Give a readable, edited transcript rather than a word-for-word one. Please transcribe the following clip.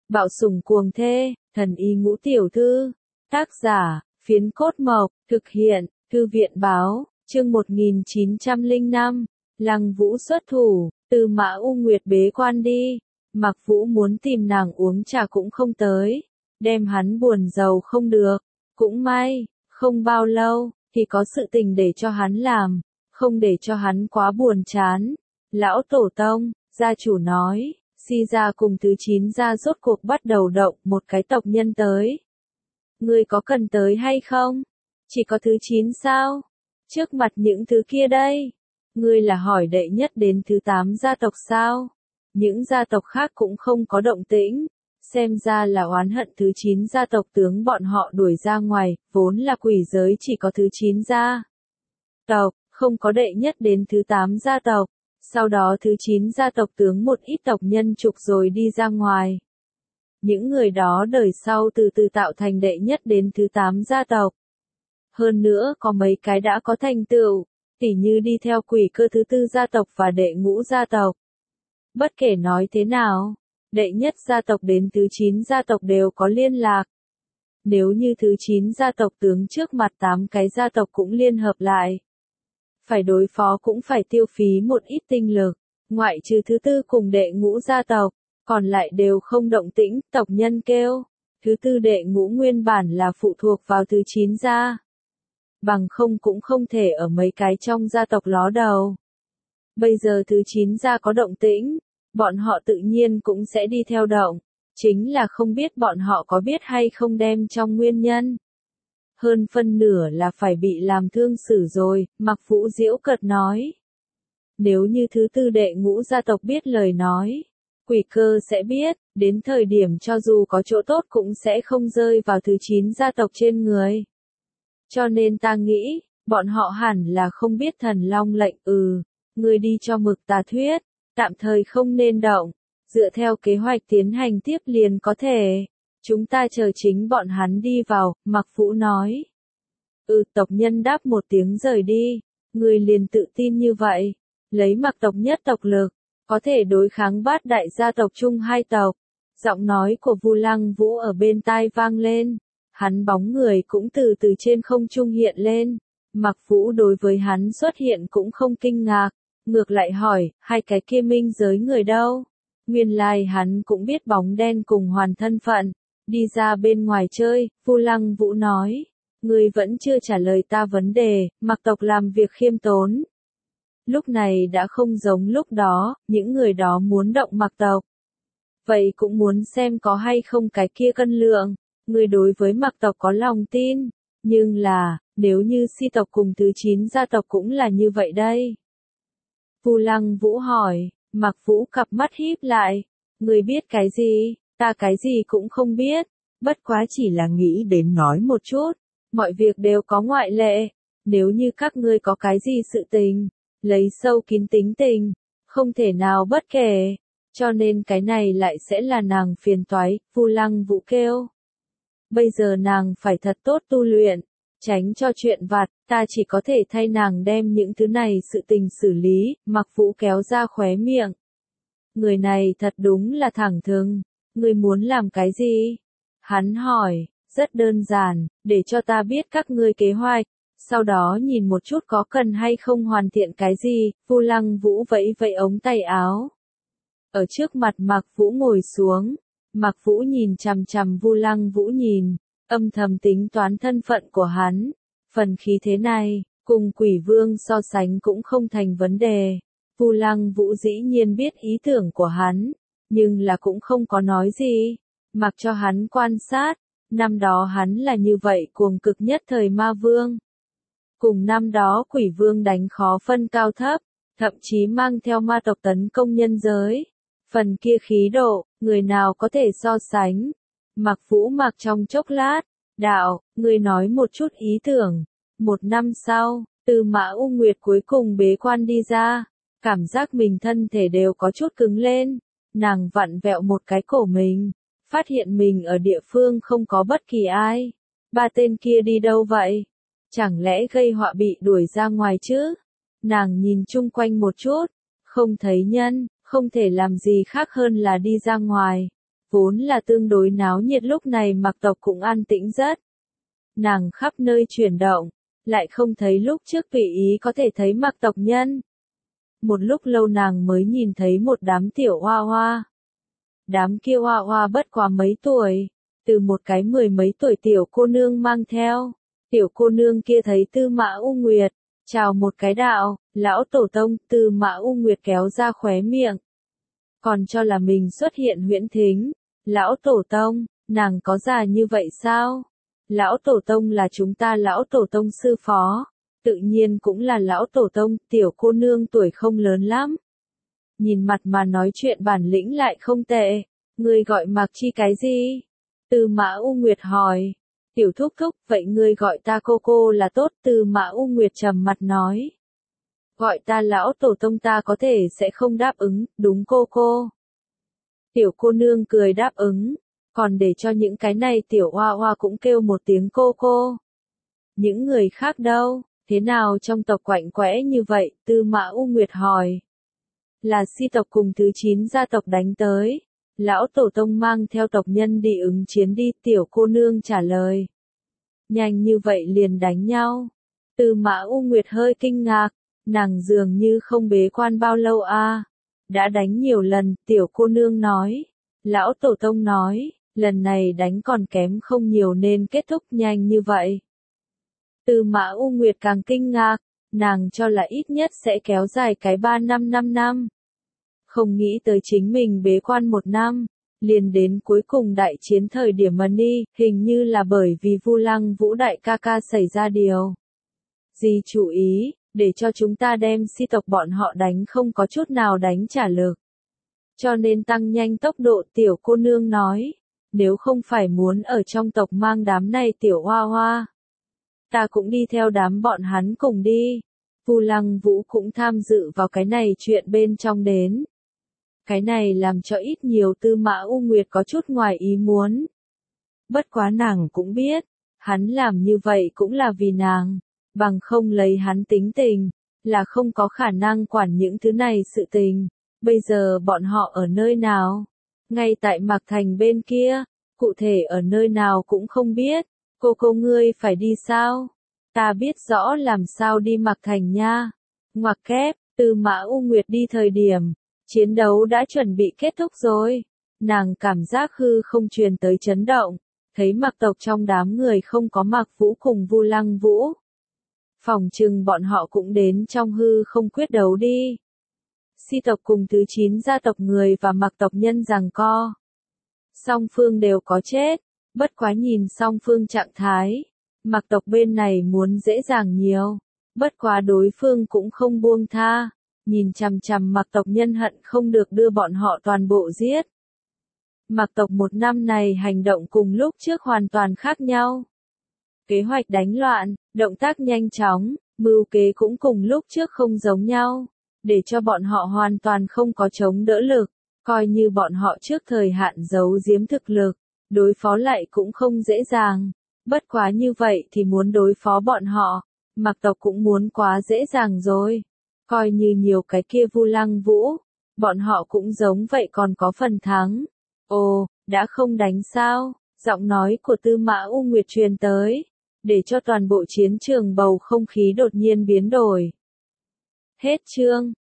Bạo sủng cuồng thê, thần y ngũ tiểu thư. Tác giả, Phiến Cốt Mộc, thực hiện, Thư viện báo, chương 1905, Lăng Vũ xuất thủ, Tư Mã U Nguyệt bế quan đi. Mặc Vũ muốn tìm nàng uống trà cũng không tới, đem hắn buồn rầu không được. Cũng may, không bao lâu, thì có sự tình để cho hắn làm, không để cho hắn quá buồn chán. Lão Tổ Tông, gia chủ nói, Si gia cùng thứ 9 gia rốt cuộc bắt đầu động một cái tộc nhân tới. Ngươi có cần tới hay không? Chỉ có thứ 9 sao? Trước mặt những thứ kia đây. Ngươi là hỏi đệ nhất đến thứ 8 gia tộc sao? Những gia tộc khác cũng không có động tĩnh. Xem ra là oán hận thứ 9 gia tộc tướng bọn họ đuổi ra ngoài, vốn là quỷ giới chỉ có thứ 9 gia tộc, không có đệ nhất đến thứ 8 gia tộc. Sau đó thứ 9 gia tộc tướng một ít tộc nhân trục rồi đi ra ngoài. Những người đó đời sau từ từ tạo thành đệ nhất đến thứ 8 gia tộc. Hơn nữa có mấy cái đã có thành tựu, tỉ như đi theo quỷ cơ thứ 4 gia tộc và đệ ngũ gia tộc. Bất kể nói thế nào, đệ nhất gia tộc đến thứ 9 gia tộc đều có liên lạc. Nếu như thứ 9 gia tộc tướng trước mặt 8 cái gia tộc cũng liên hợp lại, phải đối phó cũng phải tiêu phí một ít tinh lực, ngoại trừ thứ 4 cùng đệ ngũ gia tộc, còn lại đều không động tĩnh. Tộc nhân kêu, thứ 4 đệ ngũ nguyên bản là phụ thuộc vào thứ 9 gia, bằng không cũng không thể ở mấy cái trong gia tộc ló đầu. Bây giờ thứ 9 gia có động tĩnh, bọn họ tự nhiên cũng sẽ đi theo động, chính là không biết bọn họ có biết hay không đem trong nguyên nhân. Hơn phân nửa là phải bị làm thương xử rồi, Mặc Vũ giễu cợt nói. Nếu như thứ 4 đệ ngũ gia tộc biết lời nói, quỷ cơ sẽ biết, đến thời điểm cho dù có chỗ tốt cũng sẽ không rơi vào thứ 9 gia tộc trên người. Cho nên ta nghĩ, bọn họ hẳn là không biết thần long lệnh. Ngươi đi cho mực ta thuyết, tạm thời không nên động, dựa theo kế hoạch tiến hành tiếp liền có thể. Chúng ta chờ chính bọn hắn đi vào, Mặc Vũ nói. Tộc nhân đáp một tiếng rời đi. Người liền tự tin như vậy, lấy Mặc tộc nhất tộc lực, có thể đối kháng bát đại gia tộc chung hai tộc. Giọng nói của Vu Lăng Vũ ở bên tai vang lên. Hắn bóng người cũng từ từ trên không trung hiện lên. Mặc Vũ đối với hắn xuất hiện cũng không kinh ngạc, ngược lại hỏi, hai cái kia minh giới người đâu? Nguyên lai hắn cũng biết bóng đen cùng hoàn thân phận. Đi ra bên ngoài chơi, Vu Lăng Vũ nói. Ngươi vẫn chưa trả lời ta vấn đề, Mặc tộc làm việc khiêm tốn. Lúc này đã không giống lúc đó, những người đó muốn động Mặc tộc. Vậy cũng muốn xem có hay không cái kia cân lượng. Ngươi đối với Mặc tộc có lòng tin. Nhưng là, nếu như Si tộc cùng thứ 9 gia tộc cũng là như vậy đây. Vu Lăng Vũ hỏi, Mặc Vũ cặp mắt híp lại. Ngươi biết cái gì? Ta cái gì cũng không biết, bất quá chỉ là nghĩ đến nói một chút, mọi việc đều có ngoại lệ, nếu như các ngươi có cái gì sự tình, lấy sâu kín tính tình, không thể nào bất kể, cho nên cái này lại sẽ là nàng phiền toái. Vu Lăng Vũ kêu. Bây giờ nàng phải thật tốt tu luyện, tránh cho chuyện vặt, ta chỉ có thể thay nàng đem những thứ này sự tình xử lý. Mặc Vũ kéo ra khóe miệng. Người này thật đúng là thẳng thừng. Ngươi muốn làm cái gì? Hắn hỏi, rất đơn giản, để cho ta biết các ngươi kế hoạch, sau đó nhìn một chút có cần hay không hoàn thiện cái gì. Vu Lăng Vũ vẫy vẫy ống tay áo. Ở trước mặt Mặc Vũ ngồi xuống, Mặc Vũ nhìn chằm chằm Vu Lăng Vũ nhìn, âm thầm tính toán thân phận của hắn. Phần khí thế này, cùng Quỷ Vương so sánh cũng không thành vấn đề. Vu Lăng Vũ dĩ nhiên biết ý tưởng của hắn. Nhưng là cũng không có nói gì, mặc cho hắn quan sát, năm đó hắn là như vậy cuồng cực nhất thời ma vương. Cùng năm đó Quỷ Vương đánh khó phân cao thấp, thậm chí mang theo ma tộc tấn công nhân giới. Phần kia khí độ, người nào có thể so sánh. Mặc Vũ mặc trong chốc lát, đạo, người nói một chút ý tưởng. Một năm sau, Tư Mã U Nguyệt cuối cùng bế quan đi ra, cảm giác mình thân thể đều có chút cứng lên. Nàng vặn vẹo một cái cổ mình, phát hiện mình ở địa phương không có bất kỳ ai. Ba tên kia đi đâu vậy? Chẳng lẽ gây họa bị đuổi ra ngoài chứ? Nàng nhìn chung quanh một chút, không thấy nhân, không thể làm gì khác hơn là đi ra ngoài. Vốn là tương đối náo nhiệt lúc này Mạc tộc cũng an tĩnh rất. Nàng khắp nơi chuyển động, lại không thấy lúc trước tùy ý có thể thấy Mạc tộc nhân. Một lúc lâu nàng mới nhìn thấy một đám tiểu hoa hoa. Đám kia hoa hoa bất quá mấy tuổi, từ một cái 10 mấy tuổi tiểu cô nương mang theo. Tiểu cô nương kia thấy Tư Mã U Nguyệt, chào một cái đạo, lão tổ tông. Tư Mã U Nguyệt kéo ra khóe miệng. Còn cho là mình xuất hiện huyễn thính. Lão tổ tông, nàng có già như vậy sao? Lão tổ tông là chúng ta lão tổ tông sư phó. Tự nhiên cũng là lão tổ tông. Tiểu cô nương tuổi không lớn lắm. Nhìn mặt mà nói chuyện bản lĩnh lại không tệ. Ngươi gọi Mạc Chi cái gì? Tư Mã U Nguyệt hỏi. Tiểu thúc thúc, vậy ngươi gọi ta cô là tốt. Tư Mã U Nguyệt trầm mặt nói. Gọi ta lão tổ tông ta có thể sẽ không đáp ứng, đúng cô. Tiểu cô nương cười đáp ứng, còn để cho những cái này tiểu hoa hoa cũng kêu một tiếng cô. Những người khác đâu, thế nào trong tộc quạnh quẽ như vậy? Tư Mã U Nguyệt hỏi. Là Si tộc cùng thứ 9 gia tộc đánh tới. Lão tổ tông mang theo tộc nhân đi ứng chiến đi. Tiểu cô nương trả lời. Nhanh như vậy liền đánh nhau. Tư Mã U Nguyệt hơi kinh ngạc, nàng dường như không bế quan bao lâu a. Đã đánh nhiều lần. Tiểu cô nương nói. Lão tổ tông nói, lần này đánh còn kém không nhiều nên kết thúc nhanh như vậy. Tư Mã U Nguyệt càng kinh ngạc, nàng cho là ít nhất sẽ kéo dài cái 5 năm. Không nghĩ tới chính mình bế quan 1 năm, liền đến cuối cùng đại chiến thời điểm Mani, hình như là bởi vì Vu Lăng Vũ đại ca ca xảy ra điều gì chú ý, để cho chúng ta đem Si tộc bọn họ đánh không có chút nào đánh trả lực. Cho nên tăng nhanh tốc độ. Tiểu cô nương nói, nếu không phải muốn ở trong tộc mang đám này tiểu hoa hoa, ta cũng đi theo đám bọn hắn cùng đi. Vu Lăng Vũ cũng tham dự vào cái này chuyện bên trong đến. Cái này làm cho ít nhiều Tư Mã U Nguyệt có chút ngoài ý muốn. Bất quá nàng cũng biết, hắn làm như vậy cũng là vì nàng, bằng không lấy hắn tính tình, là không có khả năng quản những thứ này sự tình. Bây giờ bọn họ ở nơi nào? Ngay tại Mạc Thành bên kia, cụ thể ở nơi nào cũng không biết. Cô ngươi phải đi sao? Ta biết rõ làm sao đi Mạc Thành nha. Ngoặc kép, Tư Mã U Nguyệt đi thời điểm, chiến đấu đã chuẩn bị kết thúc rồi. Nàng cảm giác hư không truyền tới chấn động, thấy Mạc tộc trong đám người không có Mạc Vũ cùng Vu Lăng Vũ. Phòng trừng bọn họ cũng đến trong hư không quyết đấu đi. Si tộc cùng thứ 9 gia tộc người và Mạc tộc nhân giằng co. Song phương đều có chết, bất quá nhìn song phương trạng thái, Mạc tộc bên này muốn dễ dàng nhiều, bất quá đối phương cũng không buông tha, nhìn chằm chằm Mạc tộc nhân hận không được đưa bọn họ toàn bộ giết. Mạc tộc 1 năm này hành động cùng lúc trước hoàn toàn khác nhau. Kế hoạch đánh loạn, động tác nhanh chóng, mưu kế cũng cùng lúc trước không giống nhau, để cho bọn họ hoàn toàn không có chống đỡ lực, coi như bọn họ trước thời hạn giấu giếm thực lực, đối phó lại cũng không dễ dàng. Bất quá như vậy thì muốn đối phó bọn họ, Mạc tộc cũng muốn quá dễ dàng rồi. Coi như nhiều cái kia Vu Lăng Vũ, bọn họ cũng giống vậy còn có phần thắng. Ồ, đã không đánh sao? Giọng nói của Tư Mã U Nguyệt truyền tới, để cho toàn bộ chiến trường bầu không khí đột nhiên biến đổi. Hết chương.